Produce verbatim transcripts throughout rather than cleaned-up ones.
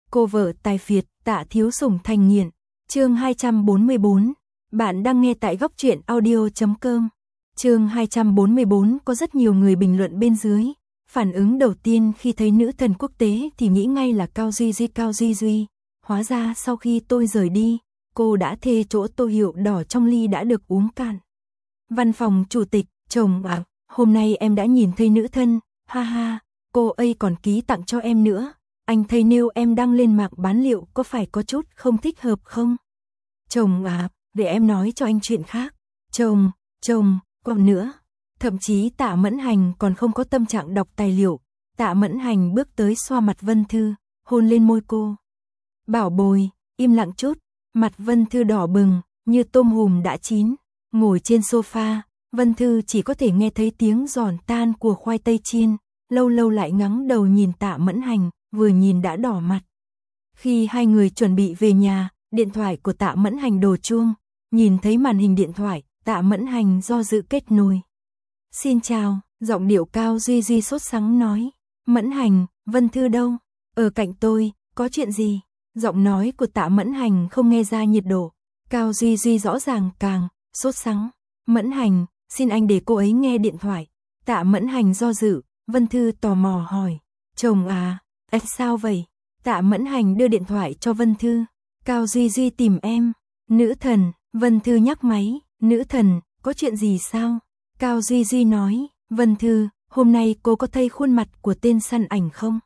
Cô vợ tài phiệt, Tạ Thiếu Sủng thành nghiện. Chương hai trăm bốn mươi bốn. Bạn đang nghe tại góc truyện audio chấm com. Chương hai trăm bốn mươi bốn có rất nhiều người bình luận bên dưới. Phản ứng đầu tiên khi thấy nữ thần quốc tế thì nghĩ ngay là Cao Duy Duy Cao Duy Duy. Hóa ra sau khi tôi rời đi, cô đã thê chỗ tô hiệu đỏ trong ly đã được uống cạn. Văn phòng chủ tịch, chồng à, hôm nay em đã nhìn thấy nữ thân, ha ha, cô ấy còn ký tặng cho em nữa. Anh thấy nếu em đăng lên mạng bán liệu có phải có chút không thích hợp không? Chồng à, để em nói cho anh chuyện khác. Chồng, chồng, còn nữa. Thậm chí Tạ Mẫn Hành còn không có tâm trạng đọc tài liệu. Tạ Mẫn Hành bước tới xoa mặt Vân Thư, hôn lên môi cô. Bảo bồi, im lặng chút. Mặt Vân Thư đỏ bừng, như tôm hùm đã chín. Ngồi trên sofa, Vân Thư chỉ có thể nghe thấy tiếng giòn tan của khoai tây chiên. Lâu lâu lại ngắng đầu nhìn Tạ Mẫn Hành, vừa nhìn đã đỏ mặt. Khi hai người chuẩn bị về nhà, điện thoại của Tạ Mẫn Hành đổ chuông. Nhìn thấy màn hình điện thoại, Tạ Mẫn Hành do dự kết nối. Xin chào, giọng điệu Cao Duy Duy sốt sắng nói. Mẫn Hành, Vân Thư đâu? Ở cạnh tôi, có chuyện gì? Giọng nói của Tạ Mẫn Hành không nghe ra nhiệt độ. Cao Duy Duy rõ ràng càng sốt sắng. Mẫn Hành, xin anh để cô ấy nghe điện thoại. Tạ Mẫn Hành do dự, Vân Thư tò mò hỏi. Chồng à, anh sao vậy? Tạ Mẫn Hành đưa điện thoại cho Vân Thư. Cao Duy Duy tìm em. Nữ thần, Vân Thư nhắc máy. Nữ thần, có chuyện gì sao? Cao Duy Duy nói. Vân Thư, hôm nay cô có thấy khuôn mặt của tên săn ảnh không?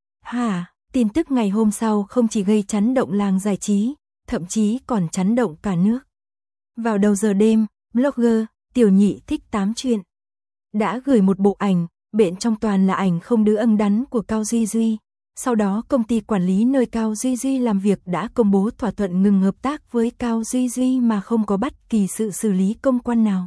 Hả? Tin tức ngày hôm sau không chỉ gây chấn động làng giải trí, thậm chí còn chấn động cả nước. Vào đầu giờ đêm, blogger Tiểu Nhị thích tám chuyện đã gửi một bộ ảnh, bên trong toàn là ảnh không đứa âng đắn của Cao Duy Duy. Sau đó công ty quản lý nơi Cao Duy Duy làm việc đã công bố thỏa thuận ngừng hợp tác với Cao Duy Duy mà không có bất kỳ sự xử lý công quan nào.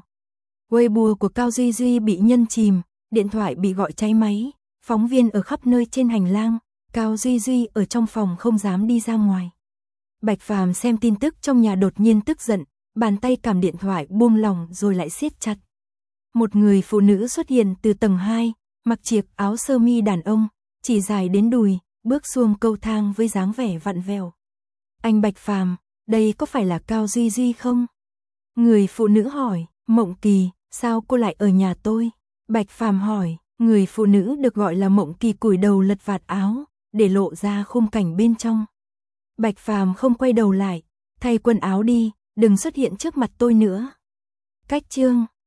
Weibo của Cao Duy Duy bị nhân chìm, điện thoại bị gọi cháy máy, phóng viên ở khắp nơi trên hành lang, Cao Duy Duy ở trong phòng không dám đi ra ngoài. Bạch Phàm xem tin tức trong nhà đột nhiên tức giận, bàn tay cầm điện thoại buông lỏng rồi lại siết chặt. Một người phụ nữ xuất hiện từ tầng hai, mặc chiếc áo sơ mi đàn ông, chỉ dài đến đùi, bước xuống cầu thang với dáng vẻ vặn vẹo. Anh Bạch Phàm, đây có phải là Cao Duy Duy không? Người phụ nữ hỏi. Mộng Kỳ, sao cô lại ở nhà tôi? Bạch Phàm hỏi. Người phụ nữ được gọi là Mộng Kỳ cúi đầu lật vạt áo, để lộ ra khung cảnh bên trong. Bạch Phàm không quay đầu lại. Thay quần áo đi, đừng xuất hiện trước mặt tôi nữa. Cách chương